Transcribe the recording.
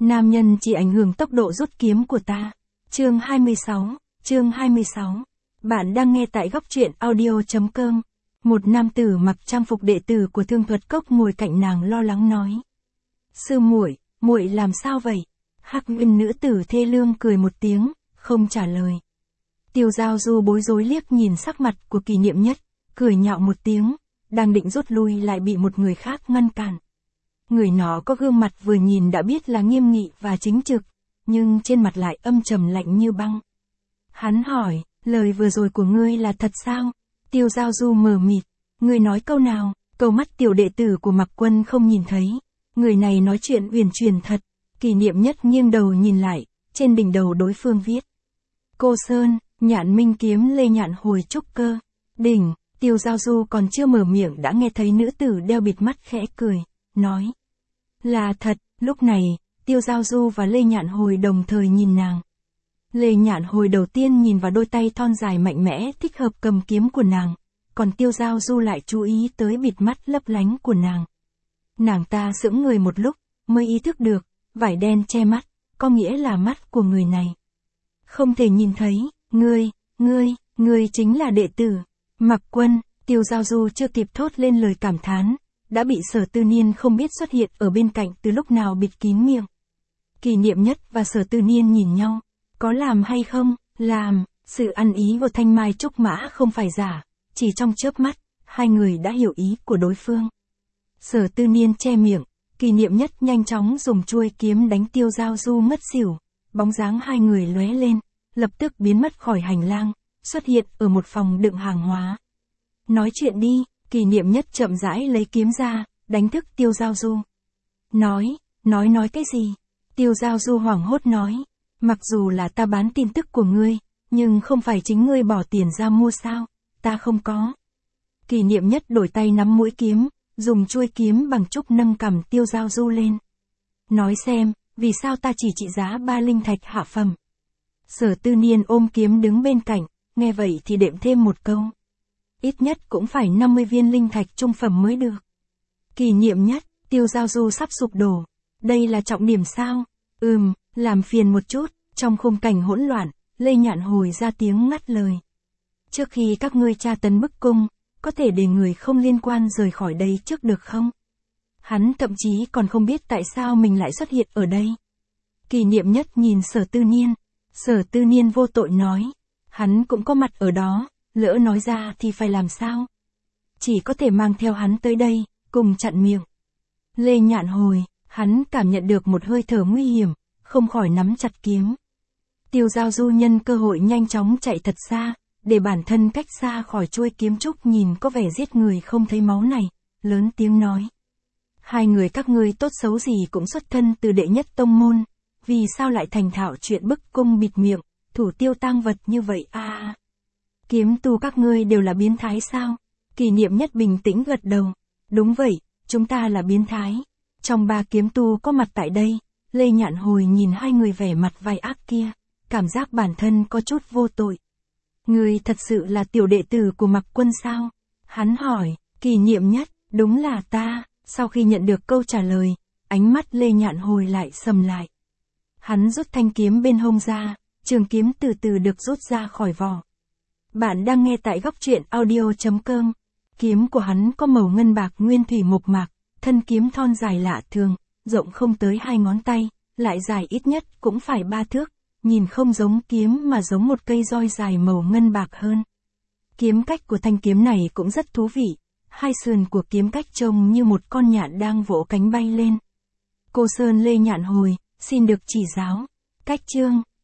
Nam nhân chỉ ảnh hưởng tốc độ rút kiếm của ta. Chương 26. Bạn đang nghe tại góc truyện audio.com. Một nam tử mặc trang phục đệ tử của Thương Thuật Cốc ngồi cạnh nàng lo lắng nói. Sư muội, muội làm sao vậy? Hắc Viêm nữ tử thê lương cười một tiếng, không trả lời. Tiêu Giao Du bối rối liếc nhìn sắc mặt của Kỷ Niệm Nhất, cười nhạo một tiếng, đang định rút lui lại bị một người khác ngăn cản. Người nó có gương mặt vừa nhìn đã biết là nghiêm nghị và chính trực, nhưng trên mặt lại âm trầm lạnh như băng. Hắn hỏi, lời vừa rồi của ngươi là thật sao? Tiêu Giao Du mờ mịt, ngươi nói câu nào? Câu mắt tiểu đệ tử của Mạc Quân không nhìn thấy. Người này nói chuyện uyển chuyển thật. Kỷ Niệm Nhất nghiêng đầu nhìn lại, trên đỉnh đầu đối phương viết. Cô Sơn, Nhạn Minh Kiếm Lê Nhạn Hồi trúc cơ. Đỉnh, Tiêu Giao Du còn chưa mở miệng đã nghe thấy nữ tử đeo bịt mắt khẽ cười, nói. Là thật, lúc này, Tiêu Giao Du và Lê Nhạn Hồi đồng thời nhìn nàng. Lê Nhạn Hồi đầu tiên nhìn vào đôi tay thon dài mạnh mẽ thích hợp cầm kiếm của nàng, còn Tiêu Giao Du lại chú ý tới bịt mắt lấp lánh của nàng. Nàng ta sững người một lúc, mới ý thức được, vải đen che mắt, có nghĩa là mắt của người này. Không thể nhìn thấy, ngươi chính là đệ tử. Mạc Quân, Tiêu Giao Du chưa kịp thốt lên lời cảm thán, đã bị Sở Tư Niên không biết xuất hiện ở bên cạnh từ lúc nào bịt kín miệng. Kỷ Niệm Nhất và Sở Tư Niên nhìn nhau, có làm hay không? Làm, sự ăn ý của Thanh Mai Trúc Mã không phải giả, chỉ trong chớp mắt, hai người đã hiểu ý của đối phương. Sở Tư Niên che miệng, Kỷ Niệm Nhất nhanh chóng dùng chuôi kiếm đánh Tiêu Giao Du ngất xỉu, bóng dáng hai người lóe lên, lập tức biến mất khỏi hành lang, xuất hiện ở một phòng đựng hàng hóa. Nói chuyện đi, Kỷ Niệm Nhất chậm rãi lấy kiếm ra, đánh thức Tiêu Giao Du. Nói cái gì? Tiêu Giao Du hoảng hốt nói, mặc dù là ta bán tin tức của ngươi, nhưng không phải chính ngươi bỏ tiền ra mua sao, ta không có. Kỷ Niệm Nhất đổi tay nắm mũi kiếm, dùng chuôi kiếm bằng trúc nâng cằm Tiêu Giao Du lên. Nói xem, vì sao ta chỉ trị giá 3 linh thạch hạ phẩm. Sở Tư Niên ôm kiếm đứng bên cạnh, nghe vậy thì đệm thêm một câu. Ít nhất cũng phải 50 viên linh thạch trung phẩm mới được. Kỷ Niệm Nhất, Tiêu Giao Du sắp sụp đổ. Đây là trọng điểm sao? Làm phiền một chút. Trong khung cảnh hỗn loạn, Lê Nhạn Hồi ra tiếng ngắt lời. Trước khi các ngươi tra tấn bức cung, có thể để người không liên quan rời khỏi đây trước được không? Hắn thậm chí còn không biết tại sao mình lại xuất hiện ở đây. Kỷ Niệm Nhất nhìn Sở Tư Niên. Sở Tư Niên vô tội nói. Hắn cũng có mặt ở đó, lỡ nói ra thì phải làm sao? Chỉ có thể mang theo hắn tới đây, cùng chặn miệng. Lê Nhạn Hồi, hắn cảm nhận được một hơi thở nguy hiểm, không khỏi nắm chặt kiếm. Tiêu Giao Du nhân cơ hội nhanh chóng chạy thật xa, để bản thân cách xa khỏi chuôi kiếm trúc nhìn có vẻ giết người không thấy máu này, lớn tiếng nói. Hai người các ngươi tốt xấu gì cũng xuất thân từ đệ nhất tông môn, vì sao lại thành thạo chuyện bức cung bịt miệng, thủ tiêu tang vật như vậy à? Kiếm tu các ngươi đều là biến thái sao? Kỷ Niệm Nhất bình tĩnh gật đầu. Đúng vậy, chúng ta là biến thái. Trong 3 kiếm tu có mặt tại đây, Lê Nhạn Hồi nhìn hai người vẻ mặt vai ác kia, cảm giác bản thân có chút vô tội. Ngươi thật sự là tiểu đệ tử của Mạc Quân sao? Hắn hỏi. Kỷ Niệm Nhất, đúng là ta. Sau khi nhận được câu trả lời, ánh mắt Lê Nhạn Hồi lại sầm lại. Hắn rút thanh kiếm bên hông ra, trường kiếm từ từ được rút ra khỏi vỏ. Bạn đang nghe tại góc truyện audio.com. Kiếm của hắn có màu ngân bạc nguyên thủy mộc mạc, thân kiếm thon dài lạ thường, rộng không tới 2 ngón tay, lại dài ít nhất cũng phải 3 thước, nhìn không giống kiếm mà giống một cây roi dài màu ngân bạc hơn. Kiếm cách của thanh kiếm này cũng rất thú vị, hai sườn của kiếm cách trông như một con nhạn đang vỗ cánh bay lên. Cô Sơn Lê Nhạn Hồi, xin được chỉ giáo. Cách chương